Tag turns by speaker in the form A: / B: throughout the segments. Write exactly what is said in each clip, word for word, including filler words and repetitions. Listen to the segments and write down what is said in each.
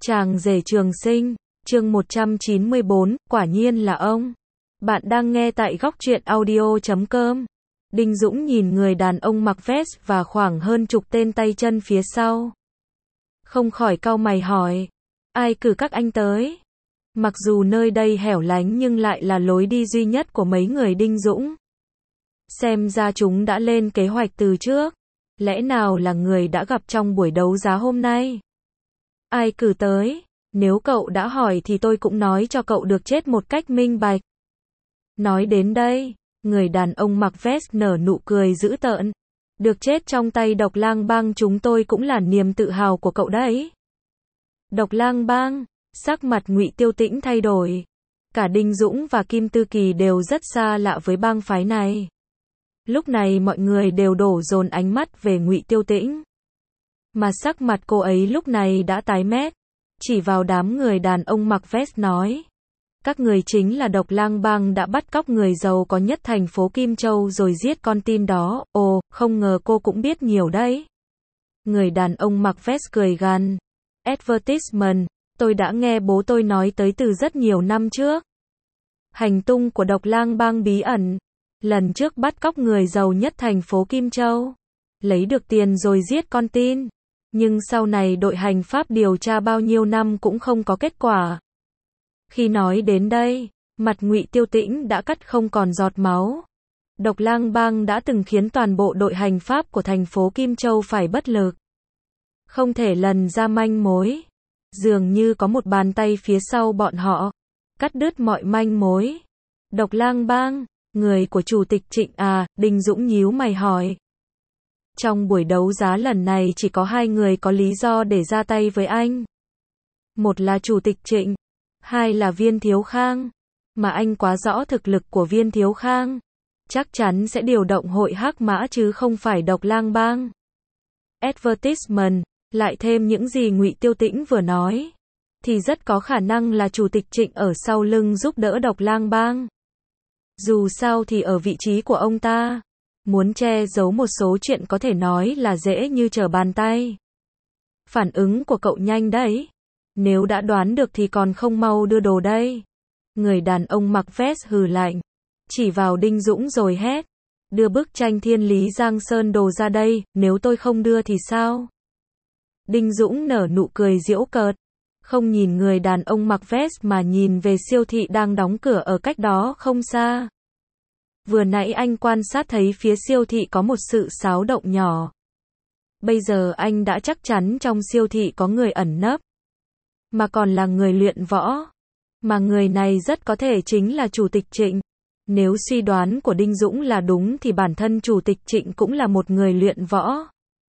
A: Chàng rể trường sinh, chương một trăm chín mươi bốn, quả nhiên là ông. Bạn đang nghe tại góc truyện audio chấm com. Đinh Dũng nhìn người đàn ông mặc vest và khoảng hơn chục tên tay chân phía sau. Không khỏi cau mày hỏi, ai cử các anh tới? Mặc dù nơi đây hẻo lánh nhưng lại là lối đi duy nhất của mấy người Đinh Dũng. Xem ra chúng đã lên kế hoạch từ trước. Lẽ nào là người đã gặp trong buổi đấu giá hôm nay? Ai cử tới? Nếu cậu đã hỏi thì tôi cũng nói cho cậu được chết một cách minh bạch. Nói đến đây, người đàn ông mặc vest nở nụ cười dữ tợn. Được chết trong tay Độc Lang Bang chúng tôi cũng là niềm tự hào của cậu đấy. Độc Lang Bang, sắc mặt Ngụy Tiêu Tĩnh thay đổi. Cả Đinh Dũng và Kim Tư Kỳ đều rất xa lạ với bang phái này. Lúc này mọi người đều đổ dồn ánh mắt về Ngụy Tiêu Tĩnh. Mà sắc mặt cô ấy lúc này đã tái mét, chỉ vào đám người đàn ông mặc vest nói. Các người chính là Độc Lang Bang đã bắt cóc người giàu có nhất thành phố Kim Châu rồi giết con tin đó. Ồ, không ngờ cô cũng biết nhiều đấy. Người đàn ông mặc vest cười gằn. Advertisement, tôi đã nghe bố tôi nói tới từ rất nhiều năm trước. Hành tung của Độc Lang Bang bí ẩn. Lần trước bắt cóc người giàu nhất thành phố Kim Châu. Lấy được tiền rồi giết con tin. Nhưng sau này đội hành pháp điều tra bao nhiêu năm cũng không có kết quả. Khi nói đến đây, mặt Ngụy Tiêu Tĩnh đã cắt không còn giọt máu. Độc Lang Bang đã từng khiến toàn bộ đội hành pháp của thành phố Kim Châu phải bất lực. Không thể lần ra manh mối. Dường như có một bàn tay phía sau bọn họ, cắt đứt mọi manh mối. Độc Lang Bang, người của Chủ tịch Trịnh à? Đinh Dũng nhíu mày hỏi. Trong buổi đấu giá lần này chỉ có hai người có lý do để ra tay với anh. Một là Chủ tịch Trịnh, hai là Viên Thiếu Khang. Mà anh quá rõ thực lực của Viên Thiếu Khang. Chắc chắn sẽ điều động hội Hắc Mã chứ không phải Độc Lang Bang. Advertisement, lại thêm những gì Ngụy Tiêu Tĩnh vừa nói. Thì rất có khả năng là Chủ tịch Trịnh ở sau lưng giúp đỡ Độc Lang Bang. Dù sao thì ở vị trí của ông ta, muốn che giấu một số chuyện có thể nói là dễ như trở bàn tay. Phản ứng của cậu nhanh đấy. Nếu đã đoán được thì còn không mau đưa đồ đây. Người đàn ông mặc vest hừ lạnh, chỉ vào Đinh Dũng rồi hét. Đưa bức tranh Thiên Lý Giang Sơn đồ ra đây, nếu tôi không đưa thì sao? Đinh Dũng nở nụ cười giễu cợt. Không nhìn người đàn ông mặc vest mà nhìn về siêu thị đang đóng cửa ở cách đó không xa. Vừa nãy anh quan sát thấy phía siêu thị có một sự xáo động nhỏ. Bây giờ anh đã chắc chắn trong siêu thị có người ẩn nấp. Mà còn là người luyện võ. Mà người này rất có thể chính là Chủ tịch Trịnh. Nếu suy đoán của Đinh Dũng là đúng thì bản thân Chủ tịch Trịnh cũng là một người luyện võ.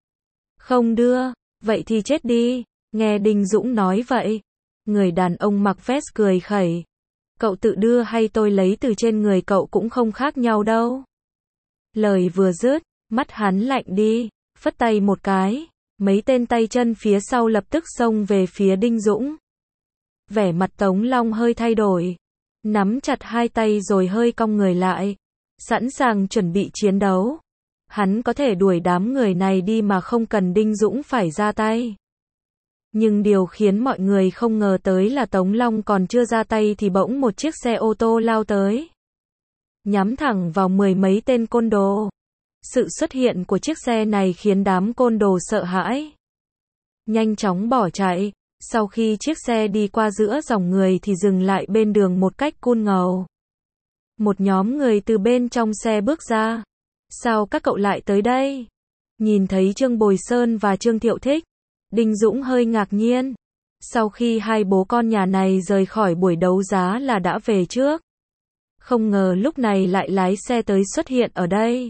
A: Không đưa, vậy thì chết đi. Nghe Đinh Dũng nói vậy, người đàn ông mặc vest cười khẩy. Cậu tự đưa hay tôi lấy từ trên người cậu cũng không khác nhau đâu. Lời vừa dứt, mắt hắn lạnh đi, phất tay một cái, mấy tên tay chân phía sau lập tức xông về phía Đinh Dũng. Vẻ mặt Tống Long hơi thay đổi, nắm chặt hai tay rồi hơi cong người lại, sẵn sàng chuẩn bị chiến đấu. Hắn có thể đuổi đám người này đi mà không cần Đinh Dũng phải ra tay. Nhưng điều khiến mọi người không ngờ tới là Tống Long còn chưa ra tay thì bỗng một chiếc xe ô tô lao tới. Nhắm thẳng vào mười mấy tên côn đồ. Sự xuất hiện của chiếc xe này khiến đám côn đồ sợ hãi. Nhanh chóng bỏ chạy, sau khi chiếc xe đi qua giữa dòng người thì dừng lại bên đường một cách cun ngầu. Một nhóm người từ bên trong xe bước ra. Sao các cậu lại tới đây? Nhìn thấy Trương Bồi Sơn và Trương Thiệu Thích, Đinh Dũng hơi ngạc nhiên. Sau khi hai bố con nhà này rời khỏi buổi đấu giá là đã về trước. Không ngờ lúc này lại lái xe tới xuất hiện ở đây.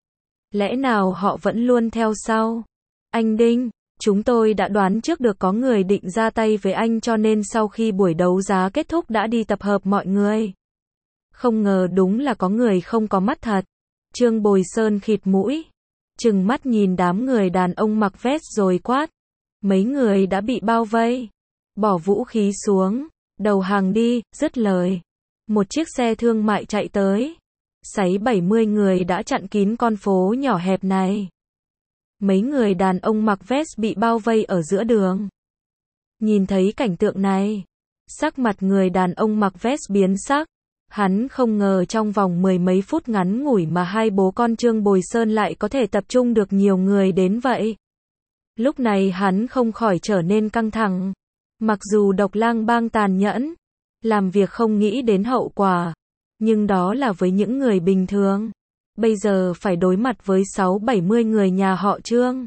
A: Lẽ nào họ vẫn luôn theo sau? Anh Đinh, chúng tôi đã đoán trước được có người định ra tay với anh cho nên sau khi buổi đấu giá kết thúc đã đi tập hợp mọi người. Không ngờ đúng là có người không có mắt thật. Trương Bồi Sơn khịt mũi, trừng mắt nhìn đám người đàn ông mặc vest rồi quát. Mấy người đã bị bao vây. Bỏ vũ khí xuống, đầu hàng đi, dứt lời. Một chiếc xe thương mại chạy tới. Sáu bảy mươi người đã chặn kín con phố nhỏ hẹp này. Mấy người đàn ông mặc vest bị bao vây ở giữa đường. Nhìn thấy cảnh tượng này, sắc mặt người đàn ông mặc vest biến sắc. Hắn không ngờ trong vòng mười mấy phút ngắn ngủi mà hai bố con Trương Bồi Sơn lại có thể tập trung được nhiều người đến vậy. Lúc này hắn không khỏi trở nên căng thẳng. Mặc dù Độc Lang Bang tàn nhẫn, làm việc không nghĩ đến hậu quả, nhưng đó là với những người bình thường. Bây giờ phải đối mặt với sáu bảy mươi người nhà họ Trương.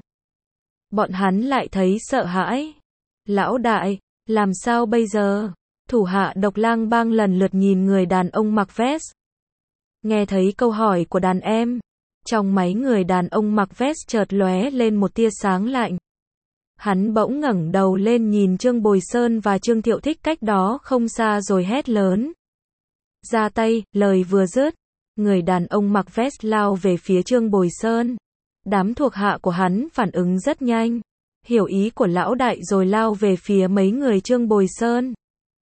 A: Bọn hắn lại thấy sợ hãi. Lão đại, làm sao bây giờ? Thủ hạ Độc Lang Bang lần lượt nhìn người đàn ông mặc vest. Nghe thấy câu hỏi của đàn em, trong máy người đàn ông mặc vest chợt lóe lên một tia sáng lạnh. Hắn bỗng ngẩng đầu lên nhìn Trương Bồi Sơn và Trương Thiệu Thích cách đó không xa rồi hét lớn. Ra tay, lời vừa dứt, người đàn ông mặc vest lao về phía Trương Bồi Sơn. Đám thuộc hạ của hắn phản ứng rất nhanh, hiểu ý của lão đại rồi lao về phía mấy người Trương Bồi Sơn.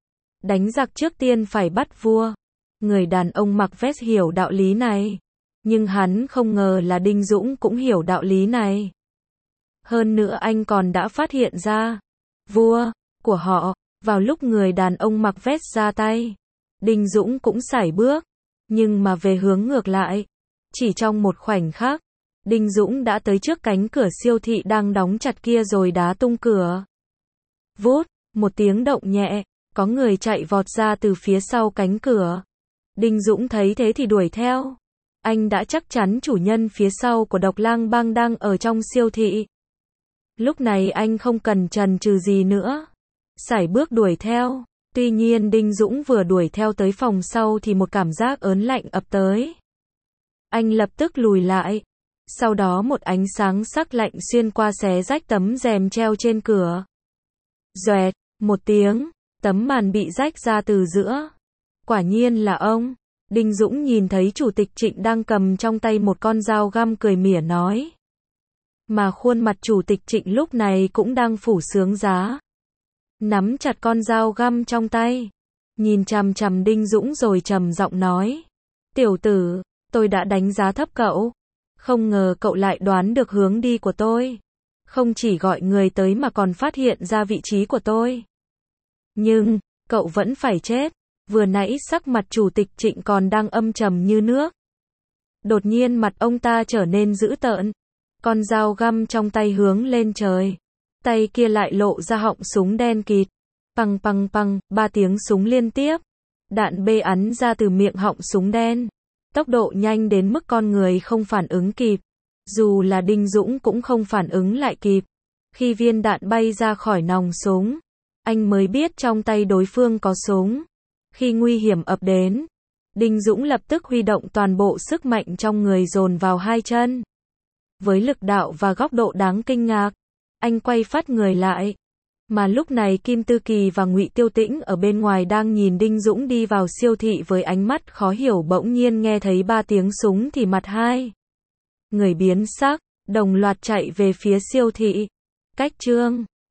A: Đánh giặc trước tiên phải bắt vua. Người đàn ông mặc vest hiểu đạo lý này, nhưng hắn không ngờ là Đinh Dũng cũng hiểu đạo lý này. Hơn nữa anh còn đã phát hiện ra, vua của họ, vào lúc người đàn ông mặc vest ra tay, Đinh Dũng cũng sải bước, nhưng mà về hướng ngược lại. Chỉ trong một khoảnh khắc, Đinh Dũng đã tới trước cánh cửa siêu thị đang đóng chặt kia rồi đá tung cửa. Vút, một tiếng động nhẹ, có người chạy vọt ra từ phía sau cánh cửa. Đinh Dũng thấy thế thì đuổi theo. Anh đã chắc chắn chủ nhân phía sau của Độc Lang Bang đang ở trong siêu thị. Lúc này anh không cần chần chừ gì nữa, sải bước đuổi theo. Tuy nhiên Đinh Dũng vừa đuổi theo tới phòng sau thì một cảm giác ớn lạnh ập tới. Anh lập tức lùi lại. Sau đó một ánh sáng sắc lạnh xuyên qua xé rách tấm rèm treo trên cửa. Doẹt, một tiếng, tấm màn bị rách ra từ giữa. Quả nhiên là ông. Đinh Dũng nhìn thấy Chủ tịch Trịnh đang cầm trong tay một con dao găm cười mỉa nói. Mà khuôn mặt Chủ tịch Trịnh lúc này cũng đang phủ sướng giá. Nắm chặt con dao găm trong tay, nhìn chằm chằm Đinh Dũng rồi trầm giọng nói. Tiểu tử, tôi đã đánh giá thấp cậu. Không ngờ cậu lại đoán được hướng đi của tôi. Không chỉ gọi người tới mà còn phát hiện ra vị trí của tôi. Nhưng, cậu vẫn phải chết. Vừa nãy sắc mặt Chủ tịch Trịnh còn đang âm trầm như nước. Đột nhiên mặt ông ta trở nên dữ tợn. Con dao găm trong tay hướng lên trời. Tay kia lại lộ ra họng súng đen kịt. Păng păng păng, ba tiếng súng liên tiếp. Đạn bê ắn ra từ miệng họng súng đen. Tốc độ nhanh đến mức con người không phản ứng kịp. Dù là Đinh Dũng cũng không phản ứng lại kịp. Khi viên đạn bay ra khỏi nòng súng, anh mới biết trong tay đối phương có súng. Khi nguy hiểm ập đến, Đinh Dũng lập tức huy động toàn bộ sức mạnh trong người dồn vào hai chân. Với lực đạo và góc độ đáng kinh ngạc, anh quay phát người lại. Mà lúc này Kim Tư Kỳ và Ngụy Tiêu Tĩnh ở bên ngoài đang nhìn Đinh Dũng đi vào siêu thị với ánh mắt khó hiểu, bỗng nhiên nghe thấy ba tiếng súng thì mặt hai người biến sắc, đồng loạt chạy về phía siêu thị. Cách Trương